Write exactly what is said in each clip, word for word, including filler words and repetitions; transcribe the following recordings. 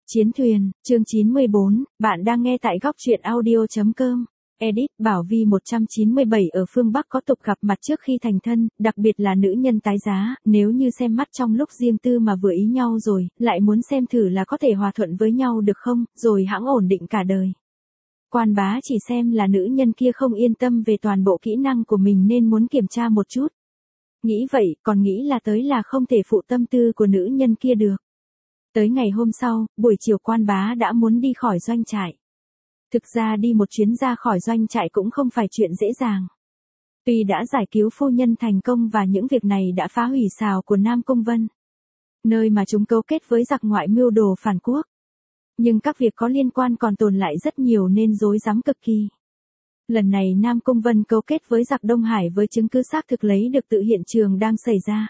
Chiến thuyền, chương chín mươi bốn, bạn đang nghe tại góc truyện audio chấm com. Edit, Bảo Vi một trăm chín mươi bảy ở phương Bắc có tục gặp mặt trước khi thành thân, đặc biệt là nữ nhân tái giá, nếu như xem mắt trong lúc riêng tư mà vừa ý nhau rồi, lại muốn xem thử là có thể hòa thuận với nhau được không, rồi hẵng ổn định cả đời. Quan bá chỉ xem là nữ nhân kia không yên tâm về toàn bộ kỹ năng của mình nên muốn kiểm tra một chút. Nghĩ vậy, còn nghĩ là tới là không thể phụ tâm tư của nữ nhân kia được. Tới ngày hôm sau, buổi chiều quan bá đã muốn đi khỏi doanh trại. Thực ra đi một chuyến ra khỏi doanh trại cũng không phải chuyện dễ dàng. Tuy đã giải cứu phu nhân thành công và những việc này đã phá hủy xào của Nam Cung Vân, nơi mà chúng cấu kết với giặc ngoại mưu đồ phản quốc. Nhưng các việc có liên quan còn tồn lại rất nhiều nên rối rắm cực kỳ. Lần này Nam Cung Vân cấu kết với giặc Đông Hải với chứng cứ xác thực lấy được tự hiện trường đang xảy ra.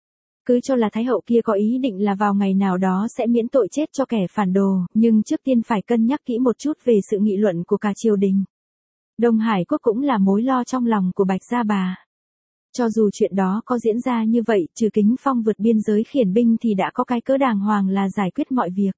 Cứ cho là Thái Hậu kia có ý định là vào ngày nào đó sẽ miễn tội chết cho kẻ phản đồ, nhưng trước tiên phải cân nhắc kỹ một chút về sự nghị luận của cả triều đình. Đông Hải quốc cũng là mối lo trong lòng của Bạch Gia Bà. Cho dù chuyện đó có diễn ra như vậy, trừ Kính Phong vượt biên giới khiển binh thì đã có cái cớ đàng hoàng là giải quyết mọi việc.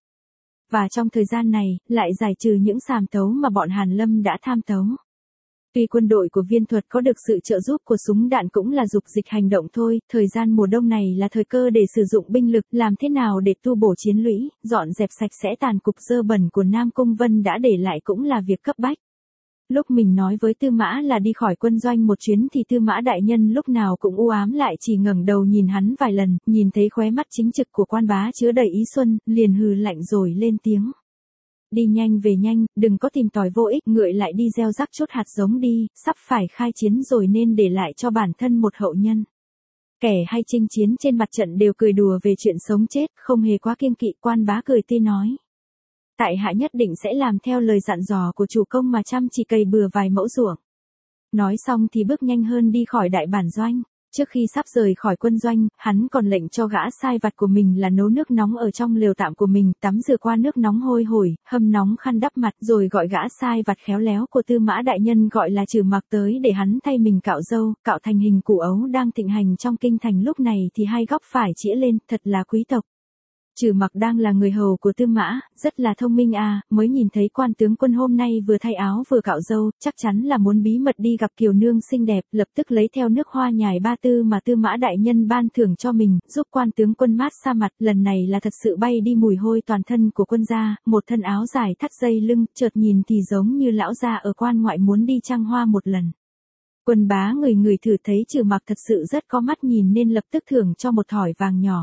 Và trong thời gian này, lại giải trừ những sàm tấu mà bọn Hàn Lâm đã tham tấu. Tuy quân đội của Viên Thuật có được sự trợ giúp của súng đạn cũng là dục dịch hành động thôi, thời gian mùa đông này là thời cơ để sử dụng binh lực, làm thế nào để tu bổ chiến lũy, dọn dẹp sạch sẽ tàn cục dơ bẩn của Nam Cung Vân đã để lại cũng là việc cấp bách. Lúc mình nói với Tư Mã là đi khỏi quân doanh một chuyến thì Tư Mã đại nhân lúc nào cũng u ám lại chỉ ngẩng đầu nhìn hắn vài lần, nhìn thấy khóe mắt chính trực của quan bá chứa đầy ý xuân, liền hừ lạnh rồi lên tiếng. Đi nhanh về nhanh, đừng có tìm tòi vô ích, ngựa lại đi gieo rắc chút hạt giống đi, sắp phải khai chiến rồi nên để lại cho bản thân một hậu nhân. Kẻ hay chinh chiến trên mặt trận đều cười đùa về chuyện sống chết, không hề quá kiêng kỵ. Quan bá cười tươi nói. Tại hạ nhất định sẽ làm theo lời dặn dò của chủ công mà chăm chỉ cày bừa vài mẫu ruộng. Nói xong thì bước nhanh hơn đi khỏi đại bản doanh. Trước khi sắp rời khỏi quân doanh, hắn còn lệnh cho gã sai vặt của mình là nấu nước nóng ở trong lều tạm của mình, tắm rửa qua nước nóng hôi hổi, hâm nóng khăn đắp mặt, rồi gọi gã sai vặt khéo léo của Tư Mã đại nhân gọi là Trừ Mặc tới để hắn thay mình cạo râu, cạo thành hình củ ấu đang thịnh hành trong kinh thành lúc này thì hai góc phải chĩa lên, thật là quý tộc. Trừ Mặc đang là người hầu của Tư Mã, rất là thông minh à, mới nhìn thấy quan tướng quân hôm nay vừa thay áo vừa cạo râu, chắc chắn là muốn bí mật đi gặp kiều nương xinh đẹp, lập tức lấy theo nước hoa nhài ba tư mà Tư Mã đại nhân ban thưởng cho mình, giúp quan tướng quân mát xa mặt, lần này là thật sự bay đi mùi hôi toàn thân của quân gia, một thân áo dài thắt dây lưng, chợt nhìn thì giống như lão gia ở quan ngoại muốn đi trăng hoa một lần. Quân bá người người thử thấy Trừ Mặc thật sự rất có mắt nhìn nên lập tức thưởng cho một thỏi vàng nhỏ.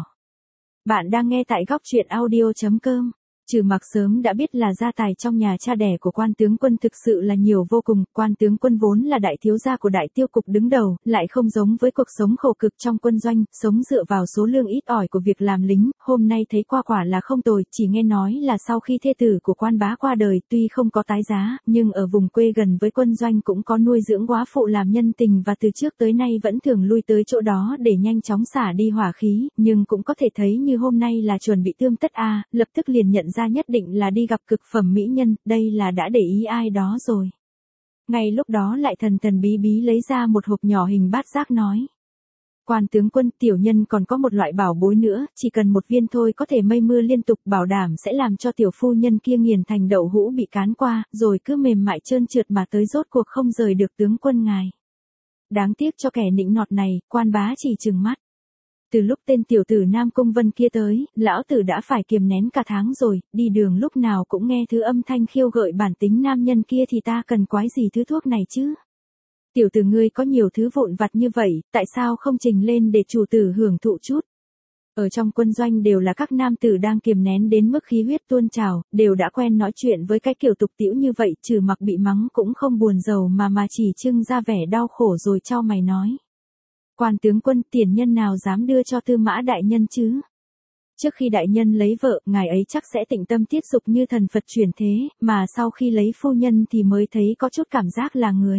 Bạn đang nghe tại góc truyện audio chấm com. Trừ Mặc sớm đã biết là gia tài trong nhà cha đẻ của quan tướng quân thực sự là nhiều vô cùng, quan tướng quân vốn là đại thiếu gia của đại tiêu cục đứng đầu, lại không giống với cuộc sống khổ cực trong quân doanh, sống dựa vào số lương ít ỏi của việc làm lính, hôm nay thấy qua quả là không tồi, chỉ nghe nói là sau khi thê tử của quan bá qua đời tuy không có tái giá, nhưng ở vùng quê gần với quân doanh cũng có nuôi dưỡng góa phụ làm nhân tình và từ trước tới nay vẫn thường lui tới chỗ đó để nhanh chóng xả đi hỏa khí, nhưng cũng có thể thấy như hôm nay là chuẩn bị tươm tất a, lập tức liền nhận ra nhất định là đi gặp cực phẩm mỹ nhân, đây là đã để ý ai đó rồi. Ngay lúc đó lại thần thần bí bí lấy ra một hộp nhỏ hình bát giác nói. Quan tướng quân, tiểu nhân còn có một loại bảo bối nữa, chỉ cần một viên thôi có thể mây mưa liên tục, bảo đảm sẽ làm cho tiểu phu nhân kia nghiền thành đậu hũ bị cán qua, rồi cứ mềm mại trơn trượt mà tới rốt cuộc không rời được tướng quân ngài. Đáng tiếc cho kẻ nịnh nọt này, quan bá chỉ trừng mắt. Từ lúc tên tiểu tử Nam Cung Vân kia tới, lão tử đã phải kiềm nén cả tháng rồi, đi đường lúc nào cũng nghe thứ âm thanh khiêu gợi bản tính nam nhân kia thì ta cần quái gì thứ thuốc này chứ? Tiểu tử ngươi có nhiều thứ vụn vặt như vậy, tại sao không trình lên để chủ tử hưởng thụ chút? Ở trong quân doanh đều là các nam tử đang kiềm nén đến mức khí huyết tuôn trào, đều đã quen nói chuyện với cái kiểu tục tĩu như vậy, Trừ Mặc bị mắng cũng không buồn rầu mà mà chỉ trưng ra vẻ đau khổ rồi chau mày nói. Quan tướng quân, tiền nhân nào dám đưa cho Tư Mã đại nhân chứ? Trước khi đại nhân lấy vợ, ngài ấy chắc sẽ tịnh tâm tiết dục như thần Phật chuyển thế, mà sau khi lấy phu nhân thì mới thấy có chút cảm giác là người.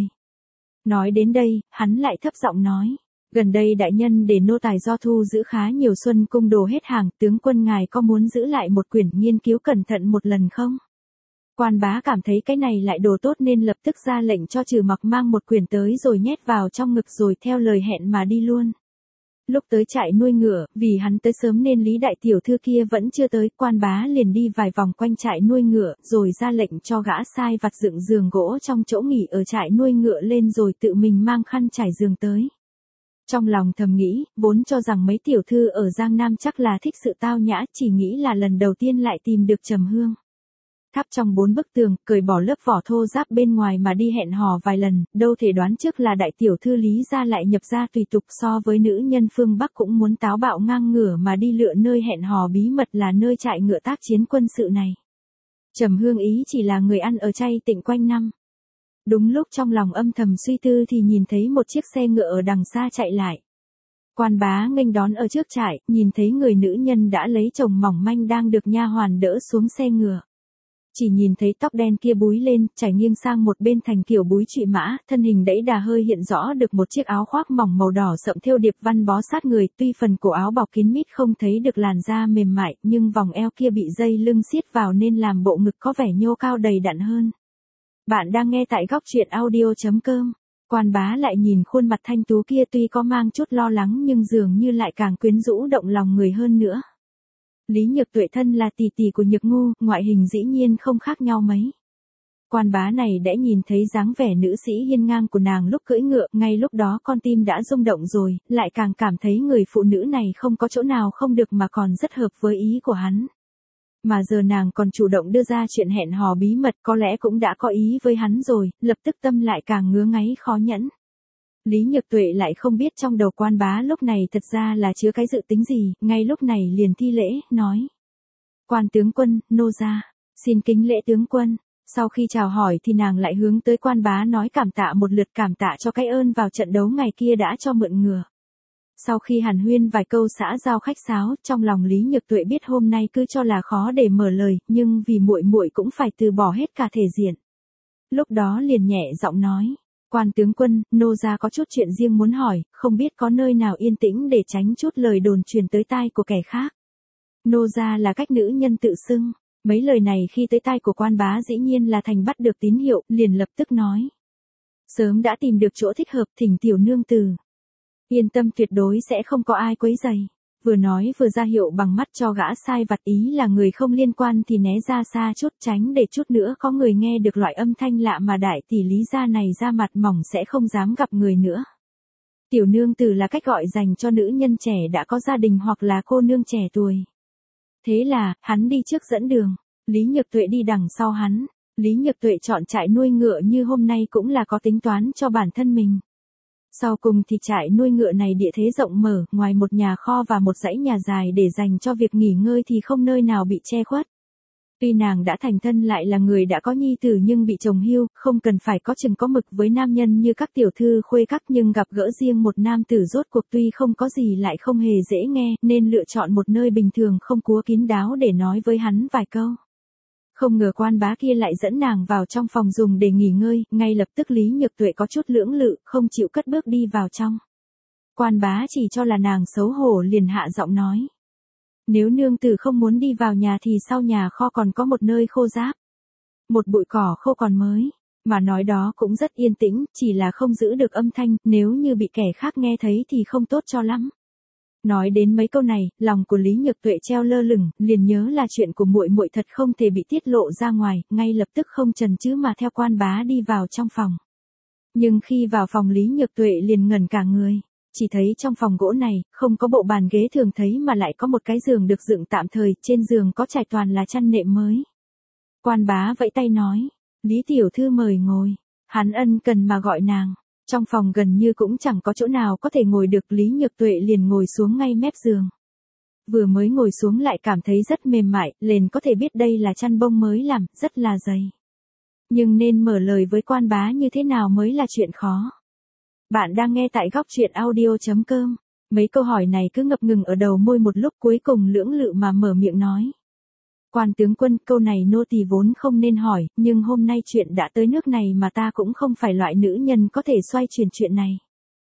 Nói đến đây, hắn lại thấp giọng nói. Gần đây đại nhân để nô tài do thu giữ khá nhiều xuân cung đồ hết hàng, tướng quân ngài có muốn giữ lại một quyển nghiên cứu cẩn thận một lần không? Quan bá cảm thấy cái này lại đồ tốt nên lập tức ra lệnh cho Trừ Mặc mang một quyển tới rồi nhét vào trong ngực rồi theo lời hẹn mà đi luôn. Lúc tới trại nuôi ngựa, vì hắn tới sớm nên Lý đại tiểu thư kia vẫn chưa tới, quan bá liền đi vài vòng quanh trại nuôi ngựa, rồi ra lệnh cho gã sai vặt dựng giường gỗ trong chỗ nghỉ ở trại nuôi ngựa lên rồi tự mình mang khăn trải giường tới. Trong lòng thầm nghĩ, vốn cho rằng mấy tiểu thư ở Giang Nam chắc là thích sự tao nhã, chỉ nghĩ là lần đầu tiên lại tìm được Trầm Hương. Tháp trong bốn bức tường, cởi bỏ lớp vỏ thô ráp bên ngoài mà đi hẹn hò vài lần, đâu thể đoán trước là đại tiểu thư Lý gia lại nhập gia tùy tục, so với nữ nhân phương Bắc cũng muốn táo bạo ngang ngửa mà đi lựa nơi hẹn hò bí mật là nơi trại ngựa tác chiến quân sự này. Trầm Hương ý chỉ là người ăn ở chay tịnh quanh năm. Đúng lúc trong lòng âm thầm suy tư thì nhìn thấy một chiếc xe ngựa ở đằng xa chạy lại. Quan bá nghênh đón ở trước trại, nhìn thấy người nữ nhân đã lấy chồng mỏng manh đang được nha hoàn đỡ xuống xe ngựa. Chỉ nhìn thấy tóc đen kia búi lên, chảy nghiêng sang một bên thành kiểu búi trụy mã, thân hình đẫy đà hơi hiện rõ được một chiếc áo khoác mỏng màu đỏ sậm thêu điệp văn bó sát người, tuy phần cổ áo bọc kín mít không thấy được làn da mềm mại, nhưng vòng eo kia bị dây lưng siết vào nên làm bộ ngực có vẻ nhô cao đầy đặn hơn. Bạn đang nghe tại góc truyện audio chấm com. Quan bá lại nhìn khuôn mặt thanh tú kia tuy có mang chút lo lắng nhưng dường như lại càng quyến rũ động lòng người hơn nữa. Lý Nhược Tuệ thân là tỷ tỷ của Nhược Ngu, ngoại hình dĩ nhiên không khác nhau mấy. Quan bá này đã nhìn thấy dáng vẻ nữ sĩ hiên ngang của nàng lúc cưỡi ngựa, ngay lúc đó con tim đã rung động rồi, lại càng cảm thấy người phụ nữ này không có chỗ nào không được mà còn rất hợp với ý của hắn. Mà giờ nàng còn chủ động đưa ra chuyện hẹn hò bí mật, có lẽ cũng đã có ý với hắn rồi, lập tức tâm lại càng ngứa ngáy khó nhẫn. Lý Nhược Tuệ lại không biết trong đầu quan bá lúc này thật ra là chứa cái dự tính gì, ngay lúc này liền thi lễ, nói. Quan tướng quân, nô gia, xin kính lễ tướng quân. Sau khi chào hỏi thì nàng lại hướng tới quan bá nói cảm tạ một lượt, cảm tạ cho cái ơn vào trận đấu ngày kia đã cho mượn ngựa. Sau khi hàn huyên vài câu xã giao khách sáo, trong lòng Lý Nhược Tuệ biết hôm nay cứ cho là khó để mở lời, nhưng vì muội muội cũng phải từ bỏ hết cả thể diện. Lúc đó liền nhẹ giọng nói. Quan tướng quân, nô gia có chút chuyện riêng muốn hỏi, không biết có nơi nào yên tĩnh để tránh chút lời đồn truyền tới tai của kẻ khác. Nô gia là cách nữ nhân tự xưng, mấy lời này khi tới tai của quan bá dĩ nhiên là thành bắt được tín hiệu, liền lập tức nói. Sớm đã tìm được chỗ thích hợp, thỉnh tiểu nương từ. Yên tâm, tuyệt đối sẽ không có ai quấy rầy. Vừa nói vừa ra hiệu bằng mắt cho gã sai vặt, ý là người không liên quan thì né ra xa chút, tránh để chút nữa có người nghe được loại âm thanh lạ mà đại tỷ Lý gia này ra mặt mỏng sẽ không dám gặp người nữa. Tiểu nương tử là cách gọi dành cho nữ nhân trẻ đã có gia đình hoặc là cô nương trẻ tuổi. Thế là, hắn đi trước dẫn đường, Lý Nhược Tuệ đi đằng sau hắn. Lý Nhược Tuệ chọn trại nuôi ngựa như hôm nay cũng là có tính toán cho bản thân mình. Sau cùng thì trại nuôi ngựa này địa thế rộng mở, ngoài một nhà kho và một dãy nhà dài để dành cho việc nghỉ ngơi thì không nơi nào bị che khuất. Tuy nàng đã thành thân lại là người đã có nhi tử nhưng bị chồng hưu, không cần phải có chừng có mực với nam nhân như các tiểu thư khuê các, nhưng gặp gỡ riêng một nam tử rốt cuộc tuy không có gì lại không hề dễ nghe, nên lựa chọn một nơi bình thường không cúa kín đáo để nói với hắn vài câu. Không ngờ quan bá kia lại dẫn nàng vào trong phòng dùng để nghỉ ngơi, ngay lập tức Lý Nhược Tuệ có chút lưỡng lự, không chịu cất bước đi vào trong. Quan bá chỉ cho là nàng xấu hổ liền hạ giọng nói. Nếu nương tử không muốn đi vào nhà thì sau nhà kho còn có một nơi khô ráp. Một bụi cỏ khô còn mới, mà nói đó cũng rất yên tĩnh, chỉ là không giữ được âm thanh, nếu như bị kẻ khác nghe thấy thì không tốt cho lắm. Nói đến mấy câu này, lòng của Lý Nhược Tuệ treo lơ lửng, liền nhớ là chuyện của muội muội thật không thể bị tiết lộ ra ngoài, ngay lập tức không chần chừ mà theo quan bá đi vào trong phòng. Nhưng khi vào phòng Lý Nhược Tuệ liền ngẩn cả người, chỉ thấy trong phòng gỗ này, không có bộ bàn ghế thường thấy mà lại có một cái giường được dựng tạm thời, trên giường có trải toàn là chăn nệm mới. Quan bá vẫy tay nói, Lý tiểu thư mời ngồi, hắn ân cần mà gọi nàng. Trong phòng gần như cũng chẳng có chỗ nào có thể ngồi được, Lý Nhược Tuệ liền ngồi xuống ngay mép giường. Vừa mới ngồi xuống lại cảm thấy rất mềm mại, liền có thể biết đây là chăn bông mới làm, rất là dày. Nhưng nên mở lời với quan bá như thế nào mới là chuyện khó. Bạn đang nghe tại góc truyện audio chấm com. Mấy câu hỏi này cứ ngập ngừng ở đầu môi một lúc, cuối cùng lưỡng lự mà mở miệng nói. Quan tướng quân, câu này nô tỳ vốn không nên hỏi, nhưng hôm nay chuyện đã tới nước này mà ta cũng không phải loại nữ nhân có thể xoay chuyển chuyện này.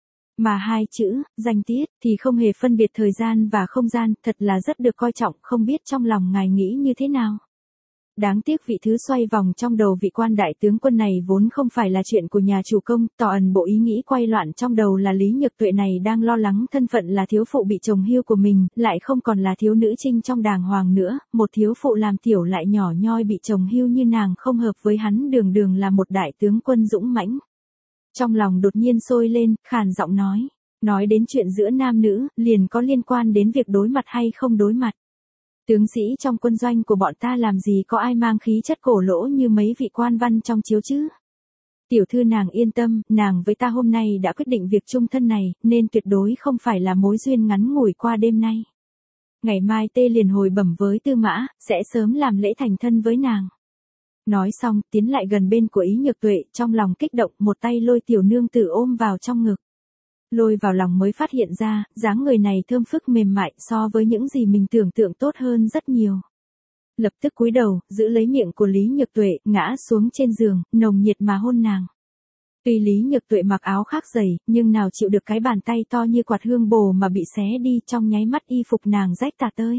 Mà hai chữ, danh tiết, thì không hề phân biệt thời gian và không gian, thật là rất được coi trọng, không biết trong lòng ngài nghĩ như thế nào. Đáng tiếc vị thứ xoay vòng trong đầu vị quan đại tướng quân này vốn không phải là chuyện của nhà chủ công, tỏ ẩn bộ ý nghĩ quay loạn trong đầu là Lý Nhược Tuệ này đang lo lắng thân phận là thiếu phụ bị chồng hưu của mình, lại không còn là thiếu nữ trinh trong đàng hoàng nữa, một thiếu phụ làm tiểu lại nhỏ nhoi bị chồng hưu như nàng không hợp với hắn, đường đường là một đại tướng quân dũng mãnh. Trong lòng đột nhiên sôi lên, khàn giọng nói, nói đến chuyện giữa nam nữ, liền có liên quan đến việc đối mặt hay không đối mặt. Tướng sĩ trong quân doanh của bọn ta làm gì có ai mang khí chất cổ lỗ như mấy vị quan văn trong chiếu chứ? Tiểu thư nàng yên tâm, nàng với ta hôm nay đã quyết định việc chung thân này, nên tuyệt đối không phải là mối duyên ngắn ngủi qua đêm nay. Ngày mai tê liền hồi bẩm với Tư Mã, sẽ sớm làm lễ thành thân với nàng. Nói xong, tiến lại gần bên của Ý Nhược Tuệ, trong lòng kích động, một tay lôi tiểu nương tử ôm vào trong ngực. Lôi vào lòng mới phát hiện ra, dáng người này thơm phức mềm mại so với những gì mình tưởng tượng tốt hơn rất nhiều. Lập tức cúi đầu, giữ lấy miệng của Lý Nhược Tuệ, ngã xuống trên giường, nồng nhiệt mà hôn nàng. Tuy Lý Nhược Tuệ mặc áo khác dày, nhưng nào chịu được cái bàn tay to như quạt hương bồ mà bị xé đi, trong nháy mắt y phục nàng rách tả tơi.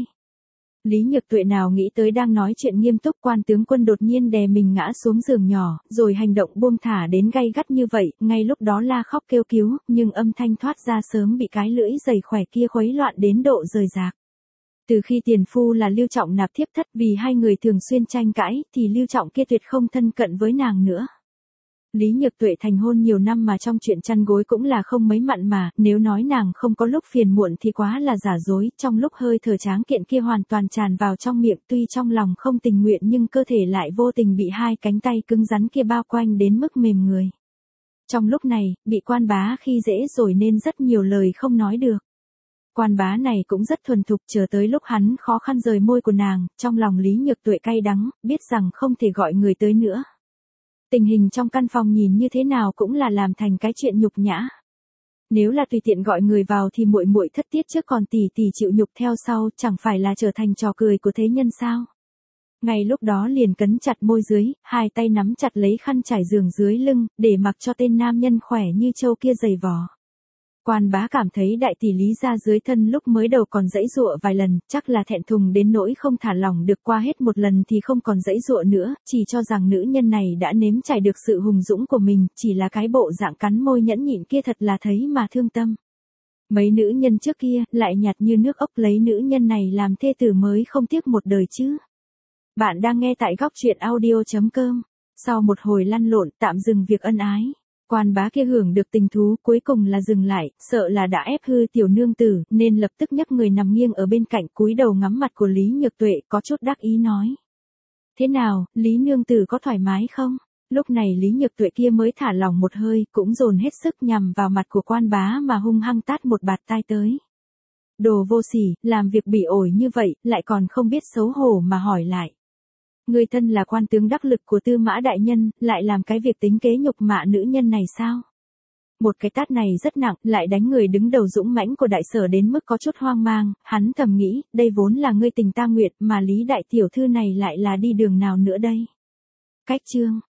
Lý Nhược Tuệ nào nghĩ tới đang nói chuyện nghiêm túc, quan tướng quân đột nhiên đè mình ngã xuống giường nhỏ, rồi hành động buông thả đến gay gắt như vậy, ngay lúc đó la khóc kêu cứu, nhưng âm thanh thoát ra sớm bị cái lưỡi dày khỏe kia khuấy loạn đến độ rời rạc. Từ khi tiền phu là Lưu Trọng nạp thiếp thất, vì hai người thường xuyên tranh cãi, thì Lưu Trọng kia tuyệt không thân cận với nàng nữa. Lý Nhược Tuệ thành hôn nhiều năm mà trong chuyện chăn gối cũng là không mấy mặn mà, nếu nói nàng không có lúc phiền muộn thì quá là giả dối, trong lúc hơi thở tráng kiện kia hoàn toàn tràn vào trong miệng, tuy trong lòng không tình nguyện nhưng cơ thể lại vô tình bị hai cánh tay cứng rắn kia bao quanh đến mức mềm người. Trong lúc này, bị quan bá khi dễ rồi nên rất nhiều lời không nói được. Quan bá này cũng rất thuần thục, chờ tới lúc hắn khó khăn rời môi của nàng, trong lòng Lý Nhược Tuệ cay đắng, biết rằng không thể gọi người tới nữa. Tình hình trong căn phòng nhìn như thế nào cũng là làm thành cái chuyện nhục nhã. Nếu là tùy tiện gọi người vào thì muội muội thất tiết trước còn tỷ tỷ chịu nhục theo sau, chẳng phải là trở thành trò cười của thế nhân sao? Ngay lúc đó liền cấn chặt môi dưới, hai tay nắm chặt lấy khăn trải giường dưới lưng, để mặc cho tên nam nhân khỏe như trâu kia giày vò. Quan bá cảm thấy đại tỷ Lý ra dưới thân lúc mới đầu còn giãy giụa vài lần, chắc là thẹn thùng đến nỗi không thả lỏng được, qua hết một lần thì không còn giãy giụa nữa, chỉ cho rằng nữ nhân này đã nếm trải được sự hùng dũng của mình, chỉ là cái bộ dạng cắn môi nhẫn nhịn kia thật là thấy mà thương tâm. Mấy nữ nhân trước kia, lại nhạt như nước ốc, lấy nữ nhân này làm thê tử mới không tiếc một đời chứ. Bạn đang nghe tại góc truyện audio chấm com. Sau một hồi lăn lộn, tạm dừng việc ân ái. Quan bá kia hưởng được tình thú, cuối cùng là dừng lại, sợ là đã ép hư tiểu nương tử, nên lập tức nhấc người nằm nghiêng ở bên cạnh, cúi đầu ngắm mặt của Lý Nhược Tuệ, có chút đắc ý nói. Thế nào, Lý nương tử có thoải mái không? Lúc này Lý Nhược Tuệ kia mới thả lỏng một hơi, cũng dồn hết sức nhằm vào mặt của quan bá mà hung hăng tát một bạt tai tới. Đồ vô sỉ, làm việc bỉ ổi như vậy, lại còn không biết xấu hổ mà hỏi lại. Người thân là quan tướng đắc lực của Tư Mã đại nhân, lại làm cái việc tính kế nhục mạ nữ nhân này sao? Một cái tát này rất nặng, lại đánh người đứng đầu dũng mãnh của đại sở đến mức có chút hoang mang, hắn thầm nghĩ, đây vốn là ngươi tình ta nguyện, mà Lý đại tiểu thư này lại là đi đường nào nữa đây? Cách chương